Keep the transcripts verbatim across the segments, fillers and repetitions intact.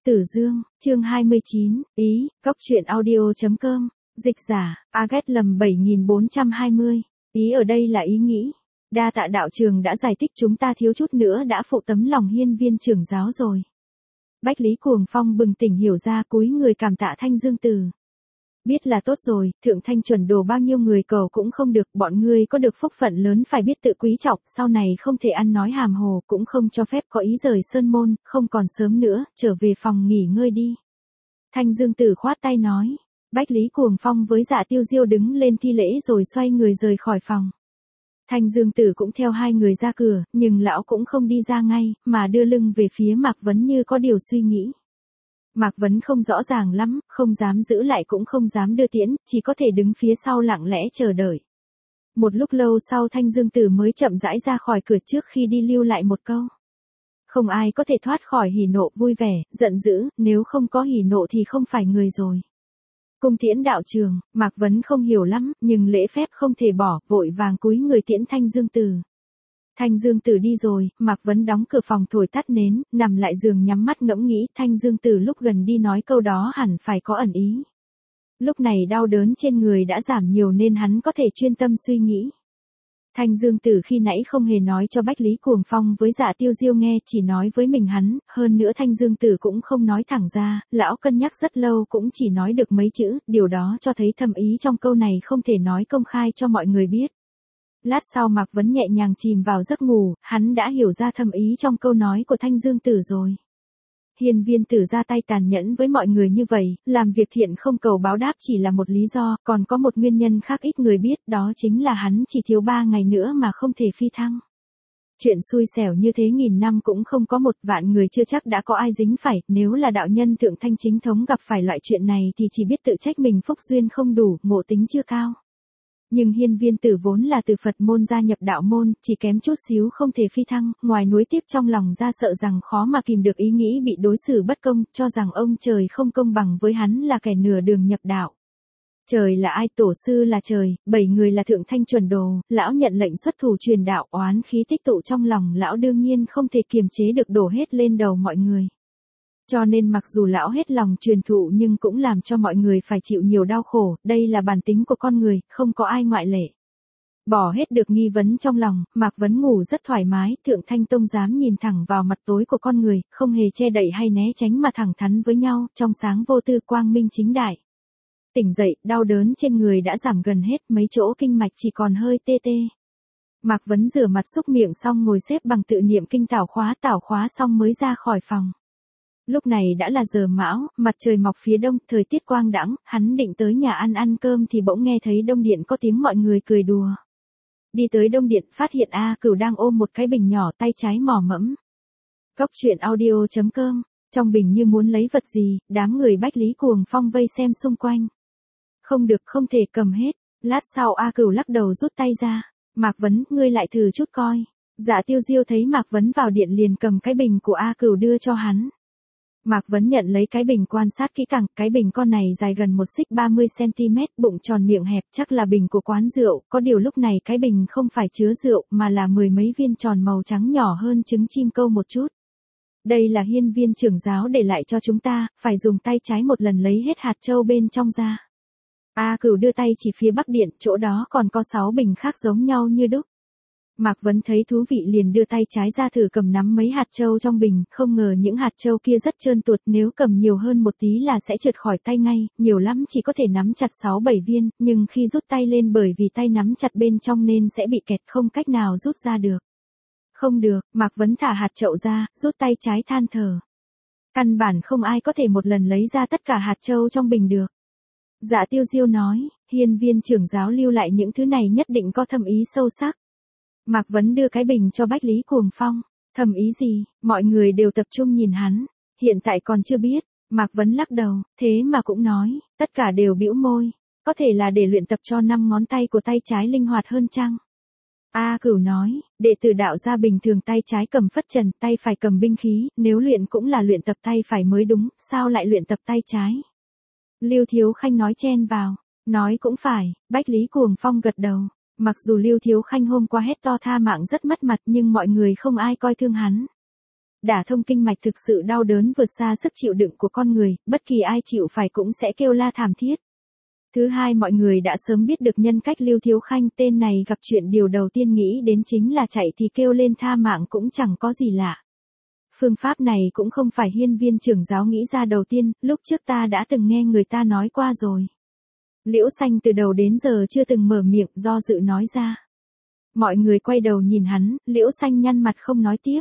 Tử Dương, chương hai mươi chín, ý, góc truyện audio.com, dịch giả, Agat lầm bảy nghìn bốn trăm hai mươi, ý ở đây là ý nghĩ. Đa tạ đạo trường đã giải thích, chúng ta thiếu chút nữa đã phụ tấm lòng hiên viên trưởng giáo rồi. Bách Lý Cuồng Phong bừng tỉnh hiểu ra, cúi người cảm tạ Thanh Dương Tử. Biết là tốt rồi, thượng thanh chuẩn đồ bao nhiêu người cầu cũng không được, bọn ngươi có được phúc phận lớn phải biết tự quý trọng, sau này không thể ăn nói hàm hồ, cũng không cho phép có ý rời sơn môn, không còn sớm nữa, trở về phòng nghỉ ngơi đi. Thanh Dương Tử khoát tay nói. Bách Lý Cuồng Phong với Dạ Tiêu Diêu đứng lên thi lễ rồi xoay người rời khỏi phòng. Thanh Dương Tử cũng theo hai người ra cửa, nhưng lão cũng không đi ra ngay, mà đưa lưng về phía Mạc Vấn như có điều suy nghĩ. Mạc Vấn không rõ ràng lắm, không dám giữ lại cũng không dám đưa tiễn, chỉ có thể đứng phía sau lặng lẽ chờ đợi. Một lúc lâu sau Thanh Dương Tử mới chậm rãi ra khỏi cửa, trước khi đi lưu lại một câu. Không ai có thể thoát khỏi hỉ nộ vui vẻ, giận dữ, nếu không có hỉ nộ thì không phải người rồi. Cung tiễn đạo trường, Mạc Vấn không hiểu lắm, nhưng lễ phép không thể bỏ, vội vàng cúi người tiễn Thanh Dương Tử. Thanh Dương Tử đi rồi, Mạc Vấn đóng cửa phòng thổi tắt nến, nằm lại giường nhắm mắt ngẫm nghĩ, Thanh Dương Tử lúc gần đi nói câu đó hẳn phải có ẩn ý. Lúc này đau đớn trên người đã giảm nhiều nên hắn có thể chuyên tâm suy nghĩ. Thanh Dương Tử khi nãy không hề nói cho Bách Lý Cuồng Phong với Dạ Tiêu Diêu nghe, chỉ nói với mình hắn, hơn nữa Thanh Dương Tử cũng không nói thẳng ra, lão cân nhắc rất lâu cũng chỉ nói được mấy chữ, điều đó cho thấy thâm ý trong câu này không thể nói công khai cho mọi người biết. Lát sau Mạc Vấn nhẹ nhàng chìm vào giấc ngủ, hắn đã hiểu ra thâm ý trong câu nói của Thanh Dương Tử rồi. Hiên viên tử ra tay tàn nhẫn với mọi người như vậy, làm việc thiện không cầu báo đáp chỉ là một lý do, còn có một nguyên nhân khác ít người biết, đó chính là hắn chỉ thiếu ba ngày nữa mà không thể phi thăng. Chuyện xui xẻo như thế nghìn năm cũng không có một vạn người chưa chắc đã có ai dính phải, nếu là đạo nhân thượng thanh chính thống gặp phải loại chuyện này thì chỉ biết tự trách mình phúc duyên không đủ, ngộ tính chưa cao. Nhưng hiên viên tử vốn là từ Phật môn gia nhập đạo môn, chỉ kém chút xíu không thể phi thăng, ngoài nuối tiếc trong lòng ra sợ rằng khó mà kìm được ý nghĩ bị đối xử bất công, cho rằng ông trời không công bằng với hắn là kẻ nửa đường nhập đạo. Trời là ai, tổ sư là trời, bảy người là thượng thanh chuẩn đồ, lão nhận lệnh xuất thủ truyền đạo, oán khí tích tụ trong lòng lão đương nhiên không thể kiềm chế được đổ hết lên đầu mọi người. Cho nên mặc dù lão hết lòng truyền thụ nhưng cũng làm cho mọi người phải chịu nhiều đau khổ, đây là bản tính của con người, không có ai ngoại lệ. Bỏ hết được nghi vấn trong lòng, Mạc Vấn ngủ rất thoải mái, Thượng Thanh Tông dám nhìn thẳng vào mặt tối của con người, không hề che đậy hay né tránh mà thẳng thắn với nhau, trong sáng vô tư quang minh chính đại. Tỉnh dậy, đau đớn trên người đã giảm gần hết, mấy chỗ kinh mạch chỉ còn hơi tê tê. Mạc Vấn rửa mặt xúc miệng xong ngồi xếp bằng tự niệm kinh tảo khóa, tảo khóa xong mới ra khỏi phòng. Lúc này đã là giờ mão, mặt trời mọc phía đông, thời tiết quang đãng, hắn định tới nhà ăn ăn cơm thì bỗng nghe thấy đông điện có tiếng mọi người cười đùa. Đi tới đông điện, phát hiện A Cửu đang ôm một cái bình nhỏ, tay trái mò mẫm. Góc truyện audio.com, trong bình như muốn lấy vật gì, đám người Bách Lý Cuồng Phong vây xem xung quanh. Không được, không thể cầm hết, lát sau A Cửu lắc đầu rút tay ra. Mạc Vấn, ngươi lại thử chút coi. Dạ Tiêu Diêu thấy Mạc Vấn vào điện liền cầm cái bình của A Cửu đưa cho hắn. Mạc Vấn nhận lấy cái bình quan sát kỹ càng, cái bình con này dài gần một xích ba mươi xăng-ti-mét, bụng tròn miệng hẹp, chắc là bình của quán rượu, có điều lúc này cái bình không phải chứa rượu mà là mười mấy viên tròn màu trắng nhỏ hơn trứng chim câu một chút. Đây là hiên viên trưởng giáo để lại cho chúng ta, phải dùng tay trái một lần lấy hết hạt châu bên trong ra. A Cửu đưa tay chỉ phía bắc điện, chỗ đó còn có sáu bình khác giống nhau như đúc. Mạc Vấn thấy thú vị liền đưa tay trái ra thử cầm nắm mấy hạt châu trong bình, không ngờ những hạt châu kia rất trơn tuột, nếu cầm nhiều hơn một tí là sẽ trượt khỏi tay ngay, nhiều lắm chỉ có thể nắm chặt sáu bảy viên, nhưng khi rút tay lên bởi vì tay nắm chặt bên trong nên sẽ bị kẹt, không cách nào rút ra được. Không được, Mạc Vấn thả hạt chậu ra, rút tay trái than thở. Căn bản không ai có thể một lần lấy ra tất cả hạt châu trong bình được. Dạ Tiêu Diêu nói, hiên viên trưởng giáo lưu lại những thứ này nhất định có thâm ý sâu sắc. Mạc Vấn đưa cái bình cho Bách Lý Cuồng Phong. Thầm ý gì, mọi người đều tập trung nhìn hắn. Hiện tại còn chưa biết. Mạc Vấn lắc đầu, thế mà cũng nói, tất cả đều bĩu môi. Có thể là để luyện tập cho năm ngón tay của tay trái linh hoạt hơn chăng? A Cửu nói, đệ tử đạo gia bình thường tay trái cầm phất trần, tay phải cầm binh khí, nếu luyện cũng là luyện tập tay phải mới đúng, sao lại luyện tập tay trái? Lưu Thiếu Khanh nói chen vào, nói cũng phải, Bách Lý Cuồng Phong gật đầu. Mặc dù Lưu Thiếu Khanh hôm qua hét to tha mạng rất mất mặt nhưng mọi người không ai coi thương hắn. Đả thông kinh mạch thực sự đau đớn vượt xa sức chịu đựng của con người, bất kỳ ai chịu phải cũng sẽ kêu la thảm thiết. Thứ hai, mọi người đã sớm biết được nhân cách Lưu Thiếu Khanh, tên này gặp chuyện điều đầu tiên nghĩ đến chính là chạy thì kêu lên tha mạng cũng chẳng có gì lạ. Phương pháp này cũng không phải hiên viên trưởng giáo nghĩ ra đầu tiên, lúc trước ta đã từng nghe người ta nói qua rồi. Liễu Xanh từ đầu đến giờ chưa từng mở miệng, do dự nói ra. Mọi người quay đầu nhìn hắn, Liễu Xanh nhăn mặt không nói tiếp.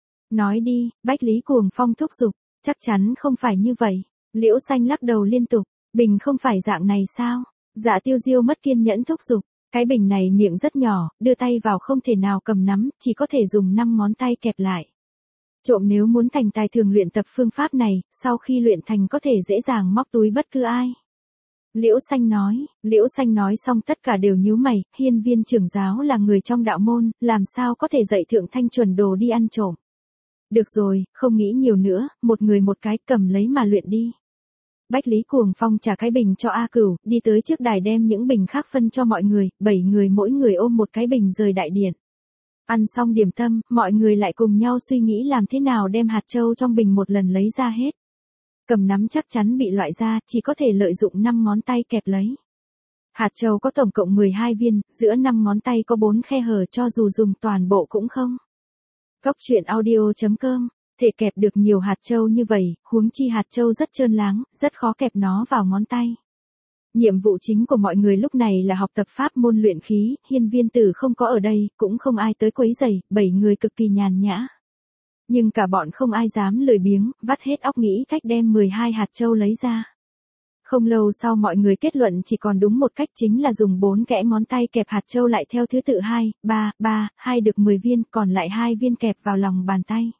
Nói đi, Bách Lý Cuồng Phong thúc giục, chắc chắn không phải như vậy. Liễu Xanh lắc đầu liên tục, bình không phải dạng này sao? Dạ Tiêu Diêu mất kiên nhẫn thúc giục, cái bình này miệng rất nhỏ, đưa tay vào không thể nào cầm nắm, chỉ có thể dùng năm ngón tay kẹp lại. Trộm nếu muốn thành tài thường luyện tập phương pháp này, sau khi luyện thành có thể dễ dàng móc túi bất cứ ai. Liễu Xanh nói, Liễu Xanh nói xong tất cả đều nhíu mày, hiên viên trưởng giáo là người trong đạo môn, làm sao có thể dạy thượng thanh chuẩn đồ đi ăn trộm. Được rồi, không nghĩ nhiều nữa, một người một cái cầm lấy mà luyện đi. Bách Lý Cuồng Phong trả cái bình cho A Cửu, đi tới trước đài đem những bình khác phân cho mọi người, bảy người mỗi người ôm một cái bình rời đại điện. Ăn xong điểm tâm, mọi người lại cùng nhau suy nghĩ làm thế nào đem hạt châu trong bình một lần lấy ra hết. Cầm nắm chắc chắn bị loại ra, chỉ có thể lợi dụng năm ngón tay kẹp lấy. Hạt châu có tổng cộng mười hai viên, giữa năm ngón tay có bốn khe hở, cho dù dùng toàn bộ cũng không. Góc truyện audio chấm com, thể kẹp được nhiều hạt châu như vậy, huống chi hạt châu rất trơn láng, rất khó kẹp nó vào ngón tay. Nhiệm vụ chính của mọi người lúc này là học tập pháp môn luyện khí, hiên viên tử không có ở đây, cũng không ai tới quấy rầy, bảy người cực kỳ nhàn nhã. Nhưng cả bọn không ai dám lười biếng, vắt hết óc nghĩ cách đem mười hai hạt châu lấy ra. Không lâu sau mọi người kết luận chỉ còn đúng một cách, chính là dùng bốn kẽ ngón tay kẹp hạt châu lại theo thứ tự hai, ba, ba, hai được mười viên, còn lại hai viên kẹp vào lòng bàn tay.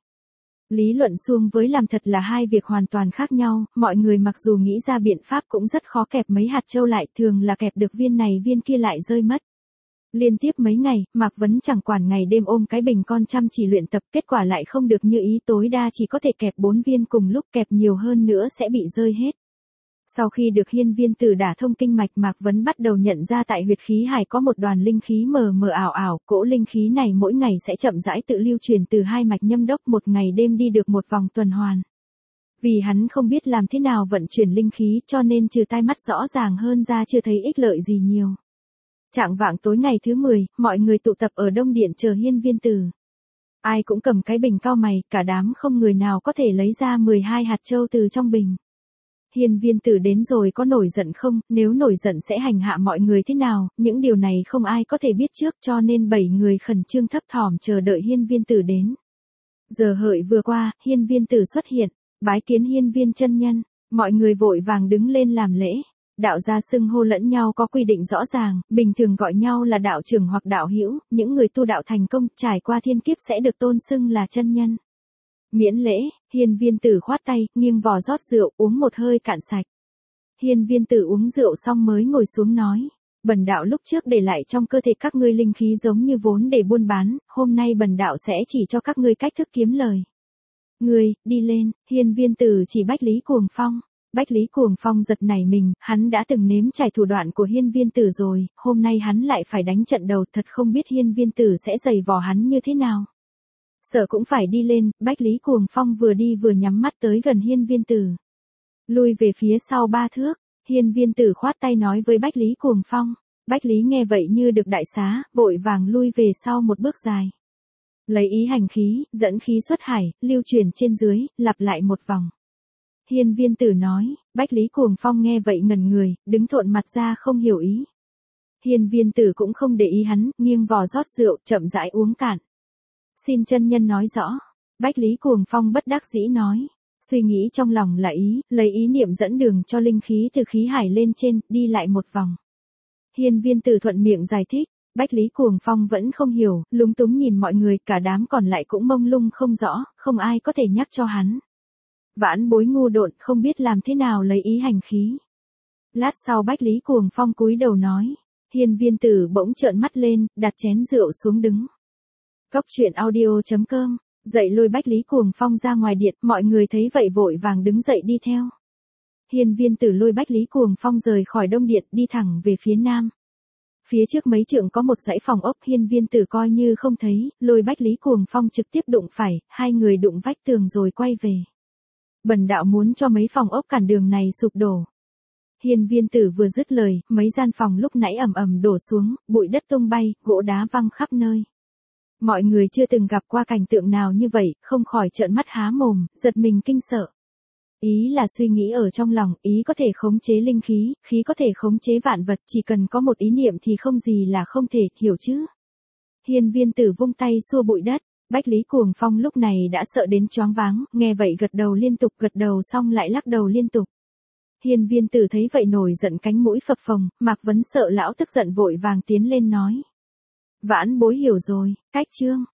Lý luận suông với làm thật là hai việc hoàn toàn khác nhau, mọi người mặc dù nghĩ ra biện pháp cũng rất khó kẹp mấy hạt châu lại, thường là kẹp được viên này viên kia lại rơi mất. Liên tiếp mấy ngày, Mạc Vấn chẳng quản ngày đêm ôm cái bình con chăm chỉ luyện tập, kết quả lại không được như ý, tối đa chỉ có thể kẹp bốn viên cùng lúc, kẹp nhiều hơn nữa sẽ bị rơi hết. Sau khi được hiên viên tử đả thông kinh mạch, Mạc Vấn bắt đầu nhận ra tại huyệt khí hải có một đoàn linh khí mờ mờ ảo ảo, cỗ linh khí này mỗi ngày sẽ chậm rãi tự lưu truyền từ hai mạch nhâm đốc, một ngày đêm đi được một vòng tuần hoàn. Vì hắn không biết làm thế nào vận chuyển linh khí, cho nên trừ tai mắt rõ ràng hơn ra chưa thấy ích lợi gì nhiều. Trạng vạng tối ngày thứ mười, mọi người tụ tập ở Đông Điện chờ hiên viên tử. Ai cũng cầm cái bình cao mày, cả đám không người nào có thể lấy ra mười hai hạt châu từ trong bình. Hiên viên tử đến rồi có nổi giận không, nếu nổi giận sẽ hành hạ mọi người thế nào, những điều này không ai có thể biết trước, cho nên bảy người khẩn trương thấp thỏm chờ đợi hiên viên tử đến. Giờ hợi vừa qua, hiên viên tử xuất hiện, bái kiến hiên viên chân nhân, mọi người vội vàng đứng lên làm lễ. Đạo gia xưng hô lẫn nhau có quy định rõ ràng, bình thường gọi nhau là đạo trưởng hoặc đạo hữu, những người tu đạo thành công, trải qua thiên kiếp sẽ được tôn xưng là chân nhân. Miễn lễ, hiên viên tử khoát tay, nghiêng vò rót rượu, uống một hơi cạn sạch. Hiên viên tử uống rượu xong mới ngồi xuống nói, bần đạo lúc trước để lại trong cơ thể các ngươi linh khí giống như vốn để buôn bán, hôm nay bần đạo sẽ chỉ cho các ngươi cách thức kiếm lời. Ngươi, đi lên, hiên viên tử chỉ Bách Lý Cuồng Phong. Bách Lý Cuồng Phong giật nảy mình, hắn đã từng nếm trải thủ đoạn của hiên viên tử rồi, hôm nay hắn lại phải đánh trận đầu, thật không biết hiên viên tử sẽ giày vò hắn như thế nào. Sợ cũng phải đi lên, Bách Lý Cuồng Phong vừa đi vừa nhắm mắt tới gần hiên viên tử. Lui về phía sau ba thước, hiên viên tử khoát tay nói với Bách Lý Cuồng Phong. Bách Lý nghe vậy như được đại xá, vội vàng lui về sau một bước dài. Lấy ý hành khí, dẫn khí xuất hải, lưu chuyển trên dưới, lặp lại một vòng. Hiên viên tử nói, Bách Lý Cuồng Phong nghe vậy ngẩn người, đứng thộn mặt ra không hiểu ý. Hiên viên tử cũng không để ý hắn, nghiêng vò rót rượu, chậm rãi uống cạn. Xin chân nhân nói rõ. Bách Lý Cuồng Phong bất đắc dĩ nói. Suy nghĩ trong lòng là ý, lấy ý niệm dẫn đường cho linh khí từ khí hải lên trên, đi lại một vòng. Hiên viên tử thuận miệng giải thích. Bách Lý Cuồng Phong vẫn không hiểu, lúng túng nhìn mọi người, cả đám còn lại cũng mông lung không rõ, không ai có thể nhắc cho hắn. Vãn bối ngu độn, không biết làm thế nào lấy ý hành khí. Lát sau Bách Lý Cuồng Phong cúi đầu nói. Hiên viên tử bỗng trợn mắt lên, đặt chén rượu xuống đứng. Góc truyện audio chấm com, dậy lôi Bách Lý Cuồng Phong ra ngoài điện, mọi người thấy vậy vội vàng đứng dậy đi theo. Hiên viên tử lôi Bách Lý Cuồng Phong rời khỏi Đông Điện, đi thẳng về phía nam. Phía trước mấy trượng có một dãy phòng ốc, Hiên Viên Tử coi như không thấy, lôi Bách Lý Cuồng Phong trực tiếp đụng phải, hai người đụng vách tường rồi quay về. Bần đạo muốn cho mấy phòng ốc cản đường này sụp đổ. Hiên Viên Tử vừa dứt lời, mấy gian phòng lúc nãy ầm ầm đổ xuống, bụi đất tung bay, gỗ đá văng khắp nơi. Mọi người chưa từng gặp qua cảnh tượng nào như vậy, không khỏi trợn mắt há mồm, giật mình kinh sợ. Ý là suy nghĩ ở trong lòng, ý có thể khống chế linh khí, khí có thể khống chế vạn vật, chỉ cần có một ý niệm thì không gì là không thể, hiểu chứ? Hiên Viên Tử vung tay xua bụi đất, Bách Lý Cuồng Phong lúc này đã sợ đến choáng váng, nghe vậy gật đầu liên tục, gật đầu xong lại lắc đầu liên tục. Hiên Viên Tử thấy vậy nổi giận cánh mũi phập phồng, Mạc Vấn sợ lão tức giận vội vàng tiến lên nói. Vãn bối hiểu rồi, cách chương.